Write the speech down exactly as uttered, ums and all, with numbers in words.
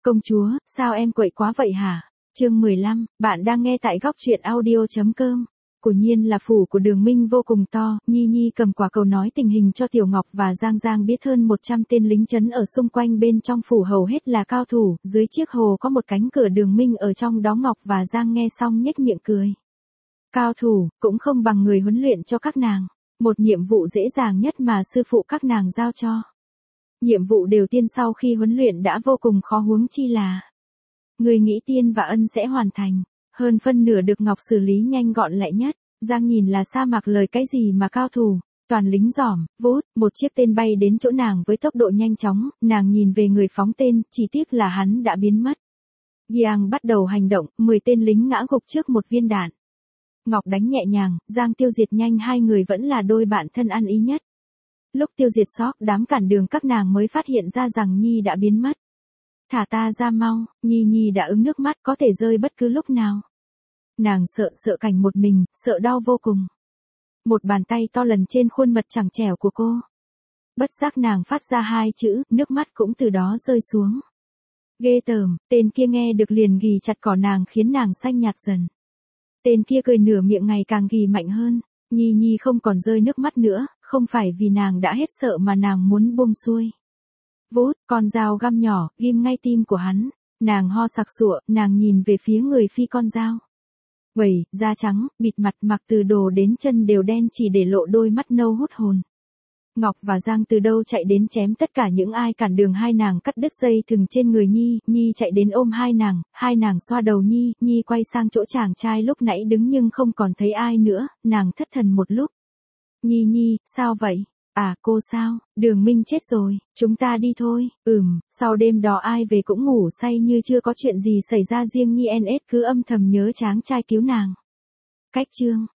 Công chúa, sao em quậy quá vậy hả? Chương mười lăm, bạn đang nghe tại góc truyện audio.com. Của nhiên là phủ của Đường Minh vô cùng to, Nhi Nhi cầm quả cầu nói tình hình cho Tiểu Ngọc và Giang Giang biết hơn một trăm tên lính trấn ở xung quanh bên trong phủ hầu hết là cao thủ, dưới chiếc hồ có một cánh cửa Đường Minh ở trong đó. Ngọc và Giang nghe xong nhếch miệng cười. Cao thủ, cũng không bằng người huấn luyện cho các nàng. Một nhiệm vụ dễ dàng nhất mà sư phụ các nàng giao cho. Nhiệm vụ đều tiên sau khi huấn luyện đã vô cùng khó, huống chi là người nghĩ Tiên và Ân sẽ hoàn thành, hơn phân nửa được Ngọc xử lý nhanh gọn lẹ nhất. Giang nhìn là sa mạc lời cái gì mà cao thủ, toàn lính giỏm, vút, một chiếc tên bay đến chỗ nàng với tốc độ nhanh chóng, nàng nhìn về người phóng tên, chỉ tiếc là hắn đã biến mất. Giang bắt đầu hành động, mười tên lính ngã gục trước một viên đạn. Ngọc đánh nhẹ nhàng, Giang tiêu diệt nhanh, hai người vẫn là đôi bạn thân ăn ý nhất. Lúc tiêu diệt sóc đám cản đường các nàng mới phát hiện ra rằng Nhi đã biến mất. Thả ta ra mau, Nhi Nhi đã ứng nước mắt có thể rơi bất cứ lúc nào. Nàng sợ sợ cảnh một mình, sợ đau vô cùng. Một bàn tay to lần trên khuôn mặt chẳng trẻo của cô. Bất giác nàng phát ra hai chữ, nước mắt cũng từ đó rơi xuống. Ghê tởm, tên kia nghe được liền ghì chặt cỏ nàng khiến nàng xanh nhạt dần. Tên kia cười nửa miệng ngày càng ghì mạnh hơn. Nhi Nhi không còn rơi nước mắt nữa, không phải vì nàng đã hết sợ mà nàng muốn buông xuôi. Vút, con dao găm nhỏ, ghim ngay tim của hắn. Nàng ho sặc sụa, nàng nhìn về phía người phi con dao. Quẩy, da trắng, bịt mặt, mặc từ đồ đến chân đều đen chỉ để lộ đôi mắt nâu hút hồn. Ngọc và Giang từ đâu chạy đến chém tất cả những ai cản đường hai nàng, cắt đứt dây thừng trên người Nhi. Nhi chạy đến ôm hai nàng, hai nàng xoa đầu Nhi. Nhi quay sang chỗ chàng trai lúc nãy đứng nhưng không còn thấy ai nữa, nàng thất thần một lúc. Nhi Nhi, sao vậy? À cô sao, Đường Minh chết rồi, chúng ta đi thôi. Ừm, sau đêm đó ai về cũng ngủ say như chưa có chuyện gì xảy ra, riêng Nhi en ét cứ âm thầm nhớ chàng trai cứu nàng. Cách chương